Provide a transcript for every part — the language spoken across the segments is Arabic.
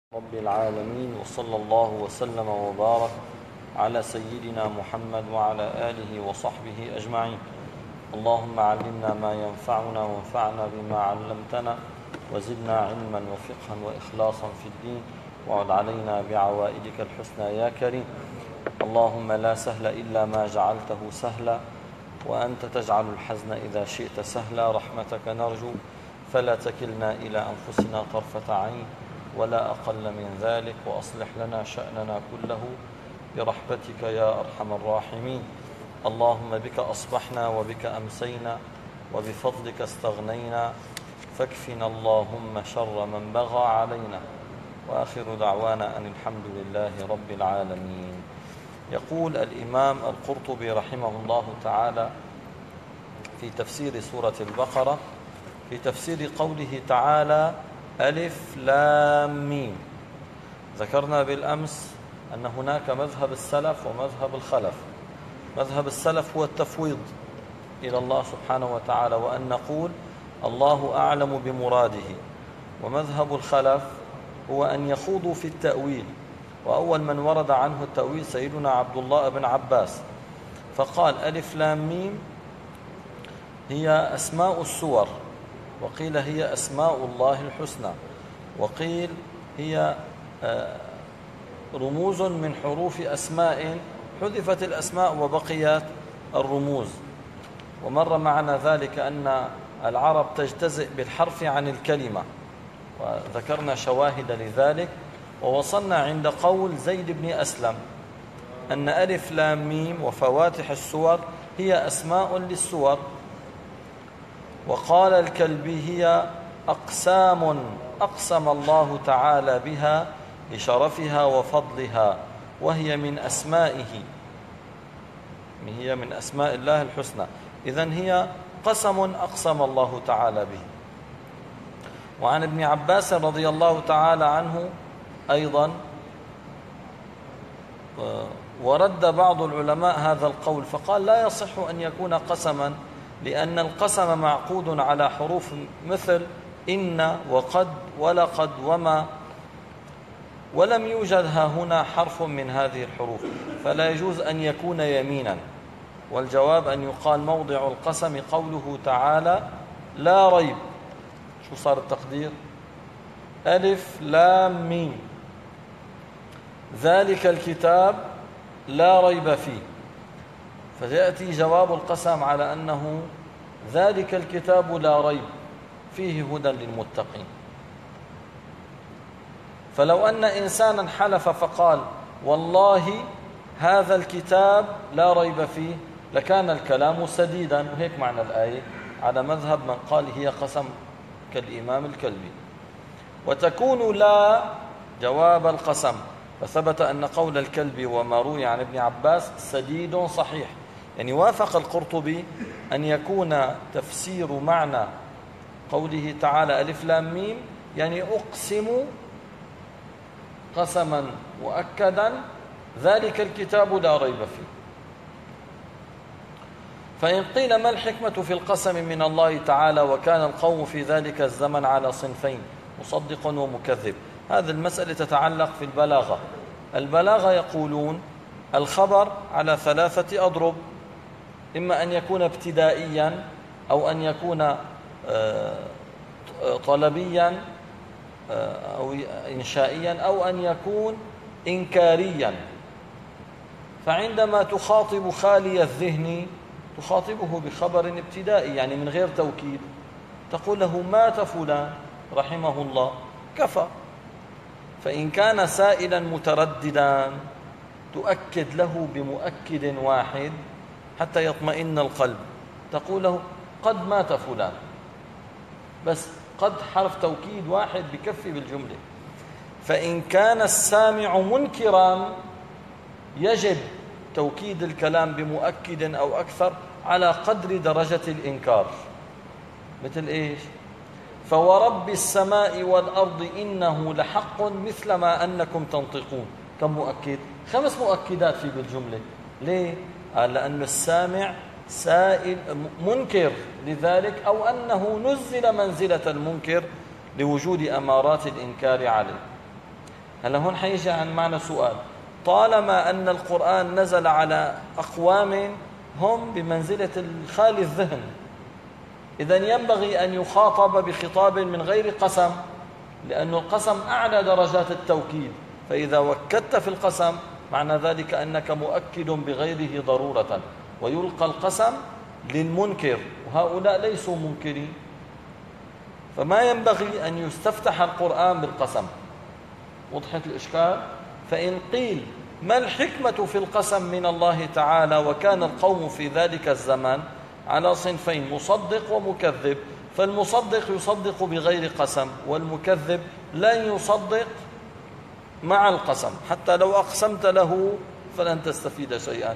رب العالمين، وصلى الله وسلم وبارك على سيدنا محمد وعلى آله وصحبه أجمعين. اللهم علمنا ما ينفعنا وانفعنا بما علمتنا وزدنا علما وفقها وإخلاصا في الدين، وعد علينا بعوائدك الحسنى يا كريم. اللهم لا سهل إلا ما جعلته سهلا، وأنت تجعل الحزن إذا شئت سهلا. رحمتك نرجو فلا تكلنا إلى أنفسنا طرفة عين ولا أقل من ذلك، وأصلح لنا شأننا كله برحمتك يا أرحم الراحمين. اللهم بك أصبحنا وبك أمسينا وبفضلك استغنينا، فاكفنا اللهم شر من بغى علينا. وآخر دعوانا أن الحمد لله رب العالمين. يقول الإمام القرطبي رحمه الله تعالى في تفسير سورة البقرة، في تفسير قوله تعالى ألف لام ميم. ذكرنا بالأمس أن هناك مذهب السلف ومذهب الخلف. مذهب السلف هو التفويض إلى الله سبحانه وتعالى، وأن نقول الله أعلم بمراده. ومذهب الخلف هو أن يخوضوا في التأويل، وأول من ورد عنه التأويل سيدنا عبد الله بن عباس، فقال ألف لام ميم هي أسماء السور، وقيل هي أسماء الله الحسنى، وقيل هي رموز من حروف أسماء حذفت الأسماء وبقيت الرموز. ومر معنا ذلك أن العرب تجتزئ بالحرف عن الكلمة، وذكرنا شواهد لذلك. ووصلنا عند قول زيد بن أسلم أن ألف لام ميم وفواتح السور هي أسماء للسور. وقال الكلبي هي أقسام أقسم الله تعالى بها لشرفها وفضلها، وهي من أسمائه، هي من أسماء الله الحسنى. إذن هي قسم أقسم الله تعالى به. وعن ابن عباس رضي الله تعالى عنه أيضا ورد بعض العلماء هذا القول، فقال لا يصح أن يكون قسما، لأن القسم معقود على حروف مثل إن وقد ولقد وما، ولم يوجد ها هنا حرف من هذه الحروف، فلا يجوز أن يكون يمينا. والجواب أن يقال موضع القسم قوله تعالى لا ريب. شو صار التقدير؟ ألف لام ميم ذلك الكتاب لا ريب فيه، فيأتي جواب القسم على أنه ذلك الكتاب لا ريب فيه هدى للمتقين. فلو أن إنسانا حلف فقال والله هذا الكتاب لا ريب فيه لكان الكلام سديدا، وهيك معنى الآية على مذهب من قال هي قسم كالإمام الكلبي. وتكون لا جواب القسم، فثبت أن قول الكلبي وما روي عن ابن عباس سديد صحيح. يعني وافق القرطبي أن يكون تفسير معنى قوله تعالى ألف لام ميم يعني أقسم قسما مؤكدا ذلك الكتاب لا ريب فيه. فإن قيل ما الحكمة في القسم من الله تعالى وكان القوم في ذلك الزمن على صنفين مصدق ومكذب؟ هذه المسألة تتعلق في البلاغة. البلاغة يقولون الخبر على ثلاثة أضرب، إما أن يكون ابتدائيا أو أن يكون طلبيا أو إنشائيا أو أن يكون إنكاريا. فعندما تخاطب خالي الذهن تخاطبه بخبر ابتدائي يعني من غير توكيد، تقول له مات فلان رحمه الله كفى. فإن كان سائلا مترددا تؤكد له بمؤكد واحد حتى يطمئن القلب، تقول له قد مات فلان، بس قد حرف توكيد واحد بكفي بالجملة. فإن كان السامع منكرا يجب توكيد الكلام بمؤكد أو أكثر على قدر درجة الإنكار. مثل إيش؟ فورب السماء والأرض إنه لحق مثل ما أنكم تنطقون. كم مؤكد؟ 5 مؤكدات في بالجملة. ليه؟ لأن السامع سائل منكر لذلك، أو أنه نزل منزلة المنكر لوجود أمارات الإنكار عليه. هلا هون حيجي عن معنى سؤال. طالما أن القرآن نزل على أقوام هم بمنزلة الخالي الذهن، إذن ينبغي أن يخاطب بخطاب من غير قسم، لأن القسم أعلى درجات التوكيد، فإذا وكدت في القسم معنى ذلك أنك مؤكد بغيره ضرورة، ويلقى القسم للمنكر، وهؤلاء ليسوا منكرين، فما ينبغي أن يستفتح القرآن بالقسم. وضحت الإشكال؟ فإن قيل ما الحكمة في القسم من الله تعالى وكان القوم في ذلك الزمان على صنفين، مصدق ومكذب، فالمصدق يصدق بغير قسم، والمكذب لن يصدق مع القسم، حتى لو أقسمت له فلن تستفيد شيئا.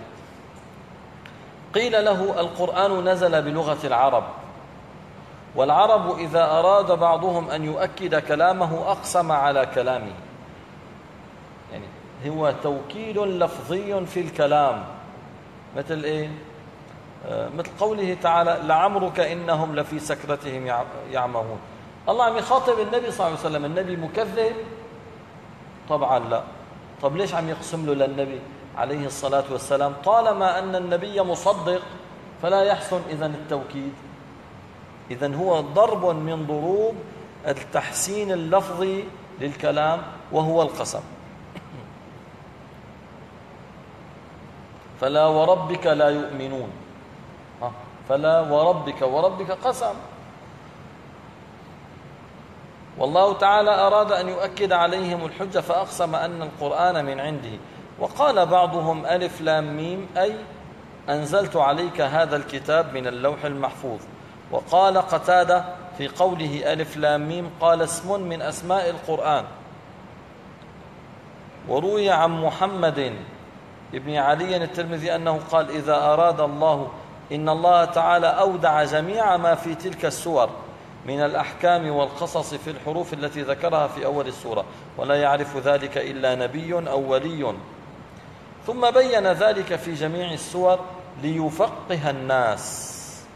قيل له القرآن نزل بلغة العرب، والعرب إذا أراد بعضهم أن يؤكد كلامه أقسم على كلامه، يعني هو توكيد لفظي في الكلام، مثل إيه؟ مثل قوله تعالى لعمرك إنهم لفي سكرتهم يعمهون. الله عم يخاطب النبي صلى الله عليه وسلم، النبي مكذب؟ طبعا لا. طب ليش عم يقسم له للنبي عليه الصلاة والسلام؟ طالما أن النبي مصدق فلا يحسن إذن التوكيد. إذن هو ضرب من ضروب التحسين اللفظي للكلام، وهو القسم. فلا وربك لا يؤمنون، فلا وربك قسم. والله تعالى أراد أن يؤكد عليهم الحجة فأقسم أن القرآن من عنده. وقال بعضهم ألف لام ميم، أي أنزلت عليك هذا الكتاب من اللوح المحفوظ. وقال قتادة في قوله ألف لام ميم قال اسم من أسماء القرآن. وروي عن محمد ابن علي الترمذي أنه قال إذا أراد الله إن الله تعالى أودع جميع ما في تلك السور من الأحكام والقصص في الحروف التي ذكرها في أول السورة، ولا يعرف ذلك إلا نبي أو ولي. ثم بين ذلك في جميع السور ليفقه الناس.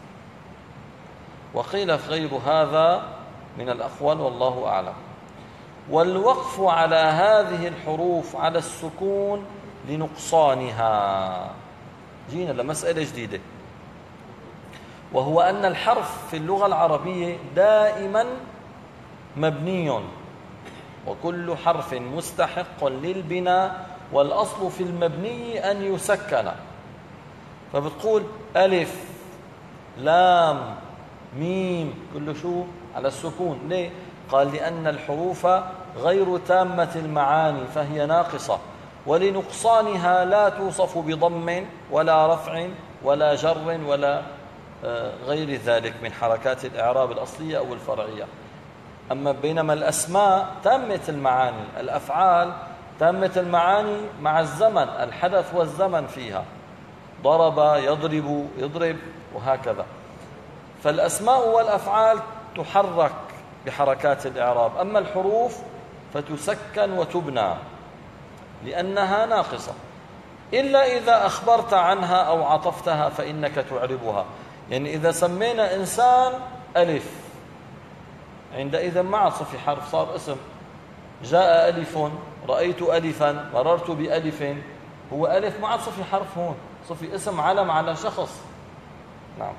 وقيل غير هذا من الأقوال والله أعلم. والوقف على هذه الحروف على السكون لنقصانها. جينا لمسألة جديدة، وهو أن الحرف في اللغة العربية دائما مبني، وكل حرف مستحق للبناء، والأصل في المبني أن يسكن. فبتقول ألف لام ميم كل شو على السكون. ليه؟ قال لأن الحروف غير تامة المعاني فهي ناقصة، ولنقصانها لا توصف بضم ولا رفع ولا جر ولا غير ذلك من حركات الإعراب الأصلية أو الفرعية. أما بينما الأسماء تامة المعاني، الأفعال تامة المعاني مع الزمن، الحدث والزمن فيها، ضرب يضرب يضرب وهكذا. فالأسماء والأفعال تحرك بحركات الإعراب، أما الحروف فتسكن وتبنى لأنها ناقصة، إلا إذا أخبرت عنها أو عطفتها فإنك تعربها. يعني إذا سمينا إنسان ألف، عندئذ ما عاد صفي حرف، صار اسم. جاء ألف، رأيت ألفا، مررت بألف، هو ألف، ما عاد صفي حرف، هون صفي اسم علم على شخص. نعم.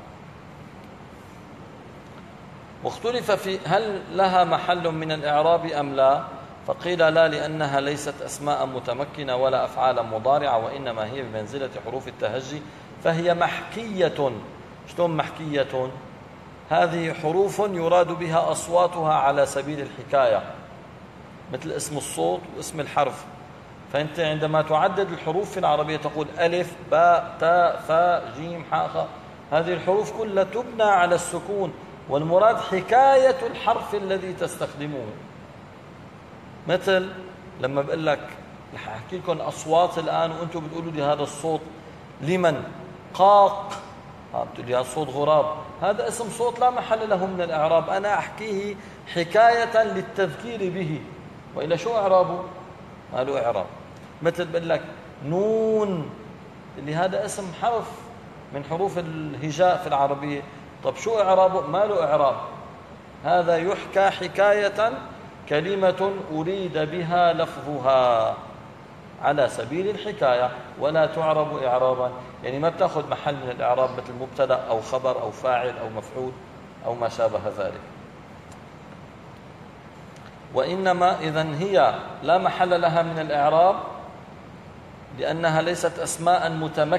واختلف في هل لها محل من الإعراب أم لا، فقيل لا، لأنها ليست أسماء متمكنة ولا أفعال مضارعة، وإنما هي بمنزلة حروف التهجي، فهي محكية. شلون محكية؟ هذه حروف يراد بها أصواتها على سبيل الحكاية، مثل اسم الصوت واسم الحرف. فأنت عندما تعدد الحروف في العربية تقول ألف باء تاء ثاء جيم حاء خاء، هذه الحروف كلها تبنى على السكون، والمراد حكاية الحرف الذي تستخدمه. مثل لما بقول لك، رح أحكي لكم أصوات الآن وأنتم بتقولوا لي هذا الصوت لمن؟ قاق، بتقول لي هذا صوت غراب، هذا اسم صوت لا محل له من الإعراب، أنا أحكيه حكاية للتذكير به، وإلا شو إعرابه؟ ما له إعراب. مثل بقول لك نون، اللي هذا اسم حرف من حروف الهجاء في العربية، طب شو إعرابه؟ ما له إعراب. هذا يحكى حكاية كلمة أريد بها لفظها على سبيل الحكاية ولا تعرب إعرابا، يعني ما بتأخذ محل من الإعراب مثل مبتدأ أو خبر أو فاعل أو مفعول أو ما شابه ذلك. وإنما إذن هي لا محل لها من الإعراب لأنها ليست أسماء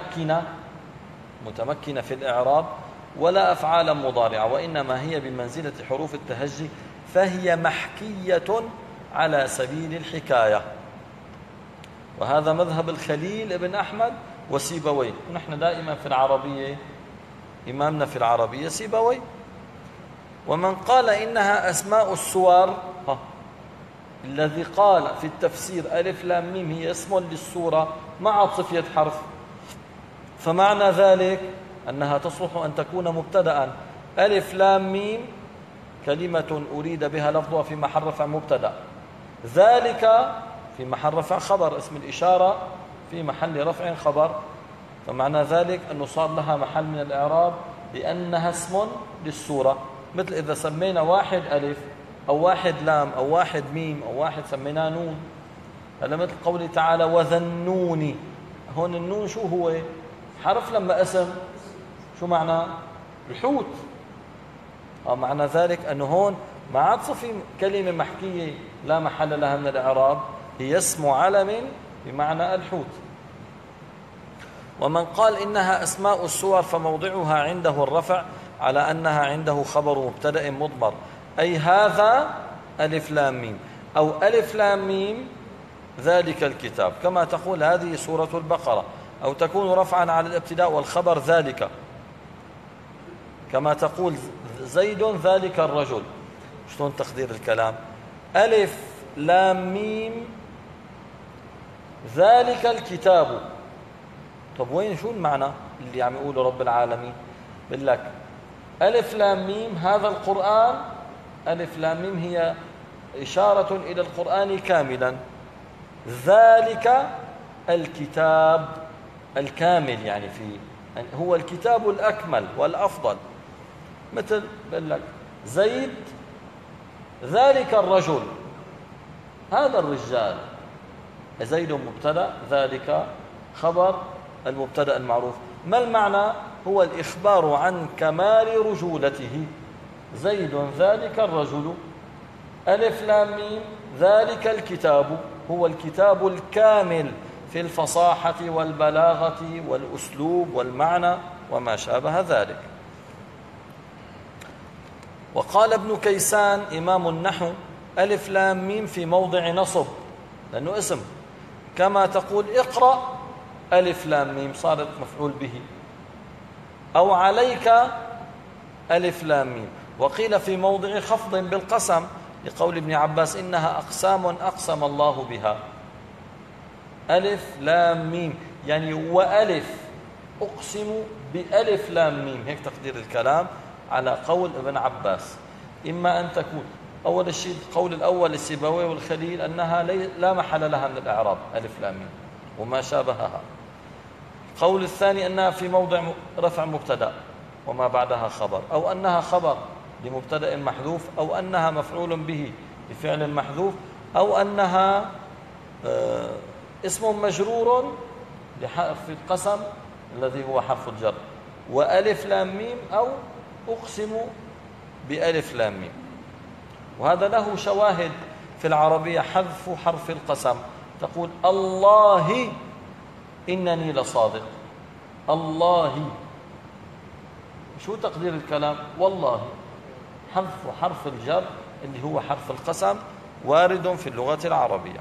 متمكنة في الإعراب ولا أفعالا مضارعة، وإنما هي بمنزلة حروف التهجي، فهي محكية على سبيل الحكاية. وهذا مذهب الخليل ابن أحمد وسيبويه، ونحن دائما في العربية إمامنا في العربية سيبويه. ومن قال إنها أسماء السور، الذي قال في التفسير ألف لام ميم هي اسم للسورة مع صفية حرف، فمعنى ذلك أنها تصلح أن تكون مبتدأ. ألف لام ميم كلمة أريد بها لفظها في محل رفع مبتدأ، ذلك في محل رفع خبر، اسم الإشارة في محل رفع خبر، فمعنى ذلك أنه صار لها محل من الإعراب لأنها اسم للسورة. مثل إذا سمينا واحد ألف أو واحد لام أو واحد ميم أو واحد سميناه نون، هذا مثل قوله تعالى وذنوني، هون النون شو هو؟ حرف لما اسم، شو معنى؟ الحوت. معنى ذلك أنه هون ما عاد صفي كلمة محكية لا محل لها من الإعراب، هي اسم علم بمعنى الحوت. ومن قال إنها أسماء السور فموضعها عنده الرفع على أنها عنده خبر مبتدأ مضمر، أي هذا ألف لام ميم، أو ألف لام ميم ذلك الكتاب، كما تقول هذه سورة البقرة، أو تكون رفعا على الابتداء والخبر ذلك، كما تقول زيد ذلك الرجل. شلون تقدير الكلام؟ ألف لام ميم ذلك الكتاب. طب وين شو المعنى اللي عم يقوله رب العالمين؟ بقول لك ألف لام ميم هذا القرآن، ألف لام ميم هي إشارة إلى القرآن كاملا، ذلك الكتاب الكامل، يعني هو الكتاب الأكمل والأفضل. مثل بقول لك زيد ذلك الرجل، هذا الرجال، زيد مبتدأ ذلك خبر المبتدأ المعروف. ما المعنى؟ هو الإخبار عن كمال رجولته، زيد ذلك الرجل. ألف لام ميم ذلك الكتاب هو الكتاب الكامل في الفصاحة والبلاغة والأسلوب والمعنى وما شابه ذلك. وقال ابن كيسان إمام النحو ألف لام ميم في موضع نصب لأنه اسم، كما تقول اقرأ ألف لام ميم صارت مفعول به، أو عليك ألف لام ميم. وقيل في موضع خفض بالقسم لقول ابن عباس إنها أقسام أقسم الله بها، ألف لام ميم يعني وألف أقسم بألف لام ميم، هيك تقدير الكلام على قول ابن عباس. إما أن تكون أول الشيء القول الأول للسيبويه والخليل أنها لا محل لها من الإعراب ألف لام ميم وما شابهها. القول الثاني أنها في موضع رفع مبتدأ وما بعدها خبر، أو أنها خبر لمبتدأ محذوف، أو أنها مفعول به بفعل محذوف، أو أنها اسم مجرور لحرف القسم الذي هو حرف الجر وألف لام ميم، أو أقسم بألف لام ميم. وهذا له شواهد في العربية، حذف حرف القسم، تقول الله إنني لصادق، الله شو تقدير الكلام؟ والله. حذف حرف الجر اللي هو حرف القسم وارد في اللغة العربية.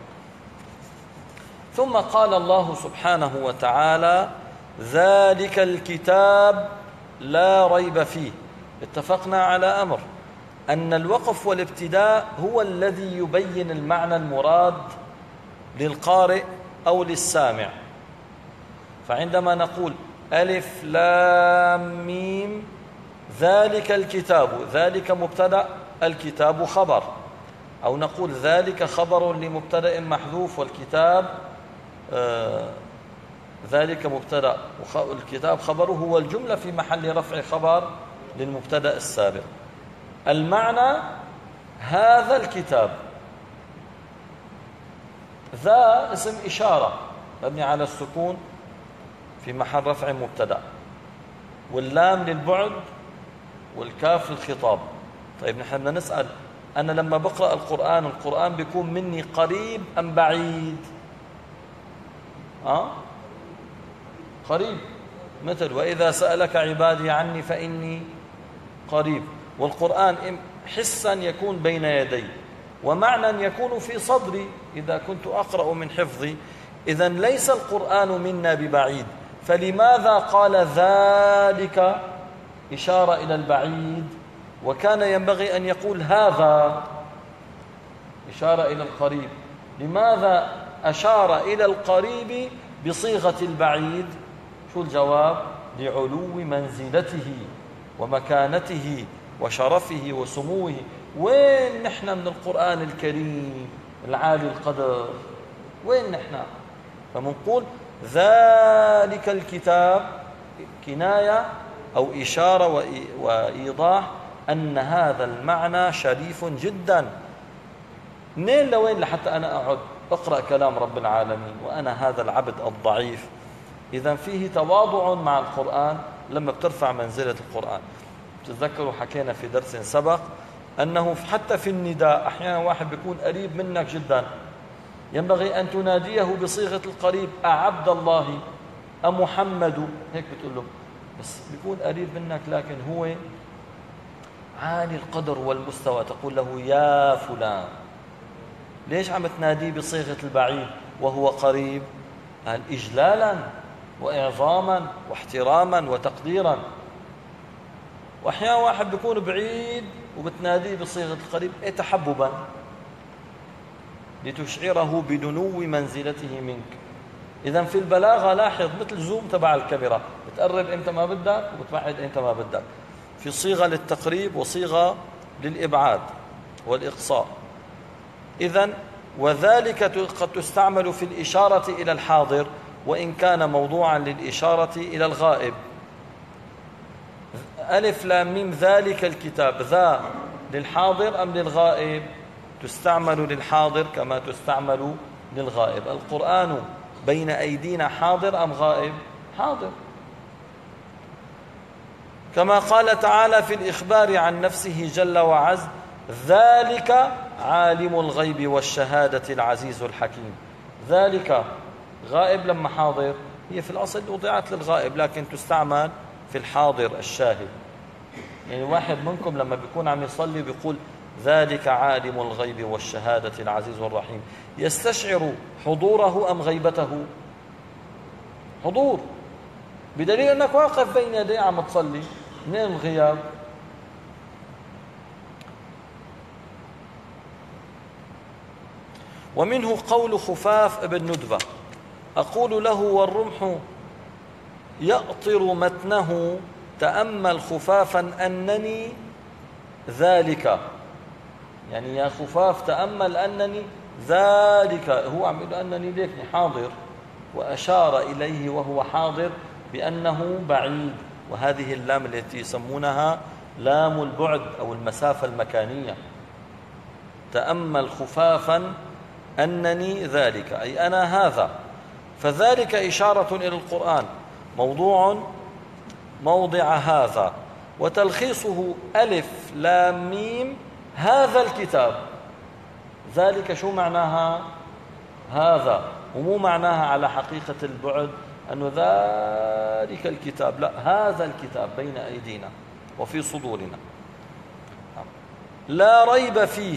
ثم قال الله سبحانه وتعالى ذلك الكتاب لا ريب فيه. اتفقنا على أمر أن الوقف والابتداء هو الذي يبين المعنى المراد للقارئ أو للسامع. فعندما نقول ألف لام ميم ذلك الكتاب، ذلك مبتدأ الكتاب خبر، أو نقول ذلك خبر لمبتدأ محذوف والكتاب ذلك مبتدأ والكتاب خبره، هو الجملة في محل رفع خبر للمبتدأ السابق. المعنى هذا الكتاب، ذا اسم إشارة مبني على السكون في محل رفع مبتدأ، واللام للبعد والكاف للخطاب. طيب نحن بدنا نسأل، أنا لما بقرأ القرآن بيكون مني قريب أم بعيد؟ قريب، مثل وإذا سألك عبادي عني فإني قريب. والقرآن حسا يكون بين يدي، ومعنى يكون في صدري إذا كنت أقرأ من حفظي. إذن ليس القرآن منا ببعيد، فلماذا قال ذلك إشارة إلى البعيد، وكان ينبغي أن يقول هذا إشارة إلى القريب؟ لماذا أشار إلى القريب بصيغة البعيد؟ شو الجواب؟ لعلو منزلته ومكانته وشرفه وسموه. وين نحن من القرآن الكريم العالي القدر؟ وين نحن؟ فمنقول ذلك الكتاب كناية أو إشارة وإيضاح أن هذا المعنى شريف جدا. منين لوين لحتى أنا أقعد أقرأ كلام رب العالمين وأنا هذا العبد الضعيف؟ إذن فيه تواضع مع القرآن لما بترفع منزلة القرآن. تتذكروا حكينا في درس سبق أنه حتى في النداء أحيانا واحد بيكون قريب منك جدا، ينبغي أن تناديه بصيغة القريب، أعبد الله أمحمد، هيك بتقول له، بس بيكون قريب منك لكن هو عالي القدر والمستوى، تقول له يا فلان. ليش عم تناديه بصيغة البعيد وهو قريب؟ قال إجلالا وإعظاما واحتراما وتقديرا. وأحيانا واحد بيكون بعيد وبتناديه بصيغة القريب تحببا لتشعره بدنو منزلته منك. إذن في البلاغة لاحظ مثل زوم تبع الكاميرا، بتقرب إمتى ما بدك وبتبعد إمتى ما بدك، في صيغة للتقريب وصيغة للإبعاد والإقصاء. إذن وذلك قد تستعمل في الإشارة إلى الحاضر وإن كان موضوعا للإشارة إلى الغائب. ألف لام ميم ذلك الكتاب، ذا للحاضر أم للغائب؟ تستعمل للحاضر كما تستعمل للغائب. القرآن بين أيدينا حاضر أم غائب؟ حاضر، كما قال تعالى في الإخبار عن نفسه جل وعز ذلك عالم الغيب والشهادة العزيز الحكيم. ذلك غائب لما حاضر؟ هي في الأصل وضعت للغائب لكن تستعمل في الحاضر الشاهد. يعني واحد منكم لما بيكون عم يصلي بيقول ذلك عالم الغيب والشهادة العزيز الرحيم، يستشعر حضوره أم غيبته؟ حضور، بدليل أنك واقف بين يديه عم تصلي. منين الغياب؟ ومنه قول خفاف ابن ندبة أقول له والرمح يأطر متنه تأمل خفافا أنني ذلك، يعني يا خفاف تأمل أنني ذلك، هو عم يقول أنني ليكني حاضر، وأشار إليه وهو حاضر بأنه بعيد. وهذه اللام التي يسمونها لام البعد أو المسافة المكانية. تأمل خفافا أنني ذلك أي أنا هذا. فذلك إشارة إلى القرآن موضع هذا، وتلخيصه ألف لام ميم هذا الكتاب. ذلك شو معناها؟ هذا، ومو معناها على حقيقة البعد أنه ذلك الكتاب، لا، هذا الكتاب بين أيدينا وفي صدورنا لا ريب فيه.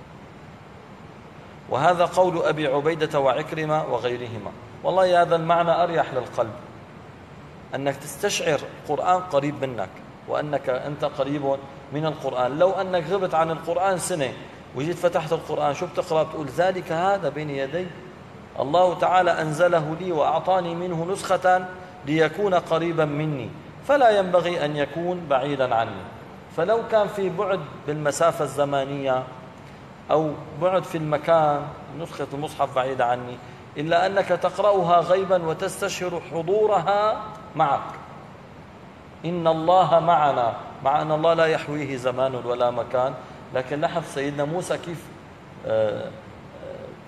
وهذا قول أبي عبيدة وعكرمة وغيرهما. والله هذا المعنى أريح للقلب، أنك تستشعر القرآن قريب منك وأنك أنت قريب من القرآن. لو أنك غبت عن القرآن سنة وجيت فتحت القرآن شو بتقرأ؟ بتقول ذلك هذا بين يدي، الله تعالى أنزله لي وأعطاني منه نسخة ليكون قريبا مني، فلا ينبغي أن يكون بعيدا عني. فلو كان في بعد بالمسافة الزمانية أو بعد في المكان، نسخة المصحف بعيدة عني، إلا أنك تقرأها غيبا وتستشعر حضورها معك. إن الله معنا، مع أن الله لا يحويه زمان ولا مكان. لكن لاحظ سيدنا موسى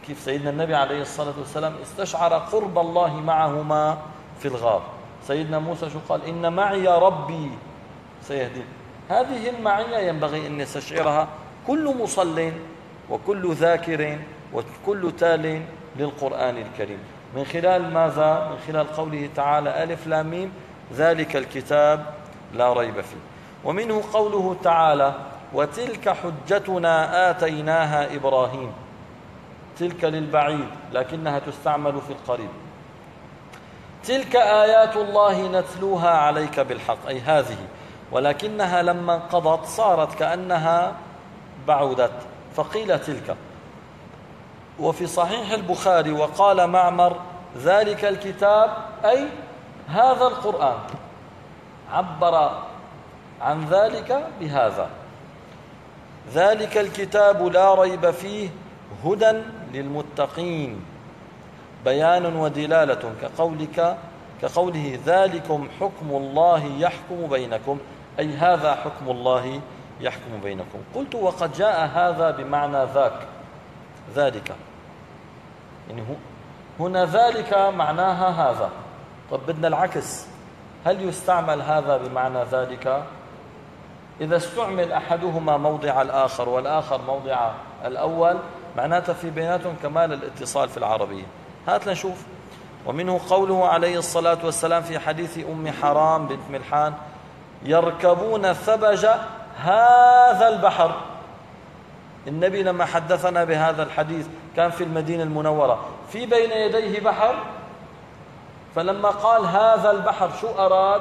كيف سيدنا النبي عليه الصلاة والسلام استشعر قرب الله معهما في الغار. سيدنا موسى شو قال؟ إن معي ربي سيهدين. هذه المعية ينبغي أن يستشعرها كل مصل وكل ذاكر وكل تال للقرآن الكريم. من خلال ماذا؟ من خلال قوله تعالى ألف لام ميم ذلك الكتاب لا ريب فيه. ومنه قوله تعالى وتلك حجتنا آتيناها إبراهيم. تلك للبعيد لكنها تستعمل في القريب. تلك آيات الله نتلوها عليك بالحق، أي هذه، ولكنها لما انقضت صارت كأنها بعدت فقيل تلك. وفي صحيح البخاري وقال معمر ذلك الكتاب أي هذا القرآن، عبر عن ذلك بهذا. ذلك الكتاب لا ريب فيه هدى للمتقين، بيان ودلالة كقوله ذلكم حكم الله يحكم بينكم، أي هذا حكم الله يحكم بينكم. قلت وقد جاء هذا بمعنى ذاك، ذلك يعني هنا ذلك معناها هذا. طب بدنا العكس، هل يستعمل هذا بمعنى ذلك؟ إذا استعمل أحدهما موضع الآخر والآخر موضع الأول معناته في بيناتهم كمال الاتصال في العربية. هات لنشوف. ومنه قوله عليه الصلاة والسلام في حديث أم حرام بنت ملحان يركبون ثبج هذا البحر. النبي لما حدثنا بهذا الحديث كان في المدينة المنورة، في بين يديه بحر، فلما قال هذا البحر شو أراد؟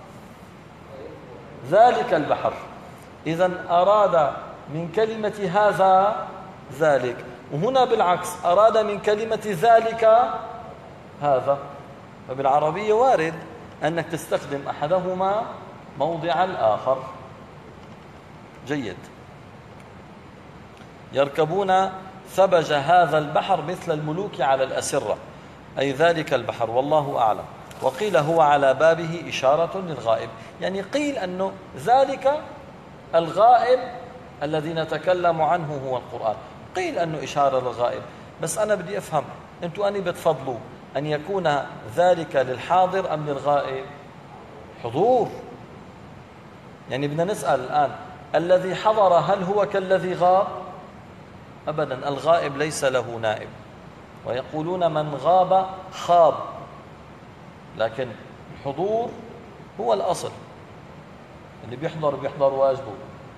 ذلك البحر. إذن أراد من كلمة هذا ذلك، وهنا بالعكس أراد من كلمة ذلك هذا. فبالعربية وارد أنك تستخدم أحدهما موضع الآخر. جيد. يركبون ثبج هذا البحر مثل الملوك على الأسرة، أي ذلك البحر، والله أعلم. وقيل هو على بابه إشارة للغائب، يعني قيل أنه ذلك الغائب الذي نتكلم عنه هو القرآن، قيل أنه إشارة للغائب. بس أنا بدي أفهم، أنتوا أني بتفضلوا أن يكون ذلك للحاضر أم للغائب؟ حضور. يعني بدنا نسأل الآن الذي حضر هل هو كالذي غاب؟ أبدا، الغائب ليس له نائب، ويقولون من غاب خاب، لكن الحضور هو الأصل، اللي بيحضر واجبه.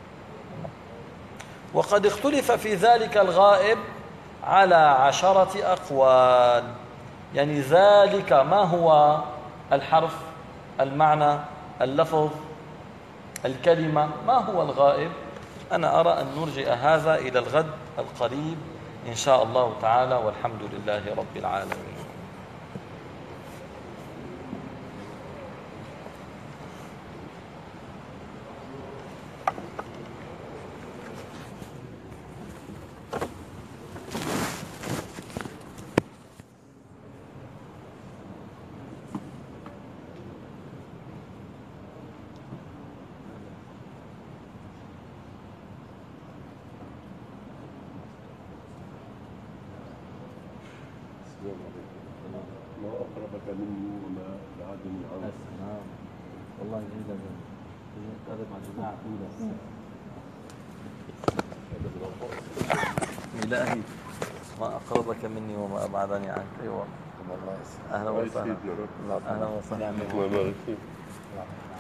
وقد اختلف في ذلك الغائب على 10 أقوال. يعني ذلك ما هو؟ الحرف، المعنى، اللفظ، الكلمة، ما هو الغائب؟ أنا أرى أن نرجئ هذا إلى الغد القريب إن شاء الله تعالى، والحمد لله رب العالمين. ما أقربك مني وما بعدني عنك. نعم والله جيدة نتقرب مع الجماعة إلهي ما أقربك مني وما أبعدني عنك. أيوة. أهلا وسهلا. أهلا وسهلا.